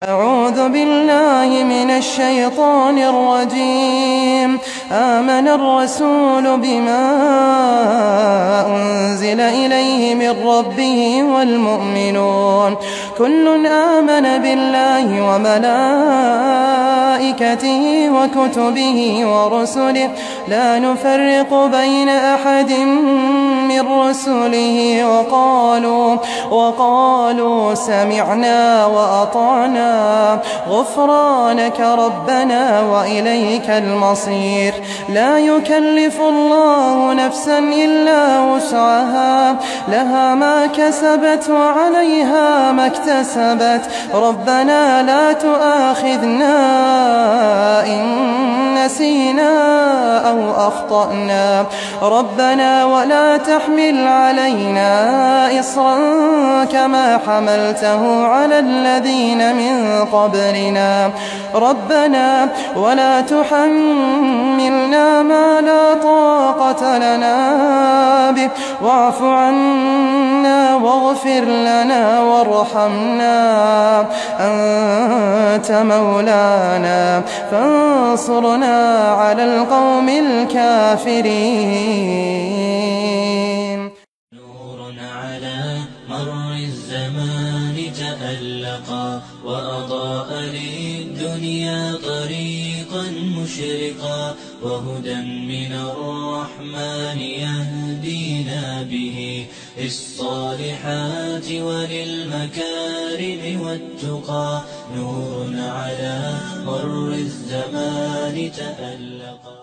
أعوذ بالله من الشيطان الرجيم. آمن الرسول بما أنزل إليه من ربه والمؤمنون كل آمن بالله وملائكته وكتبه ورسله لا نفرق بين أحد من رسله وقالوا سمعنا وأطعنا غفرانك ربنا وإليك المصير. لا يكلف الله نفسا إلا وسعها لها ما كسبت وعليها ما اكتسبت. ربنا لا تؤاخذنا إن نسينا أو أخطأنا ربنا ولا تحمل علينا إصرا كما حملته على الذين من قبلنا ربنا ولا تحملنا ما لا طاقة لنا به واعف عنا واغفر لنا وارحمنا أنت مولانا فانصرنا على القوم الكافرين. نور على مر الزمان تألقا وأضاء للدنيا طريقا مشرقا وهدى من الرحمن يهدينا به للصالحات وللمكارم والتقى. نور على مر الزمان تألقا.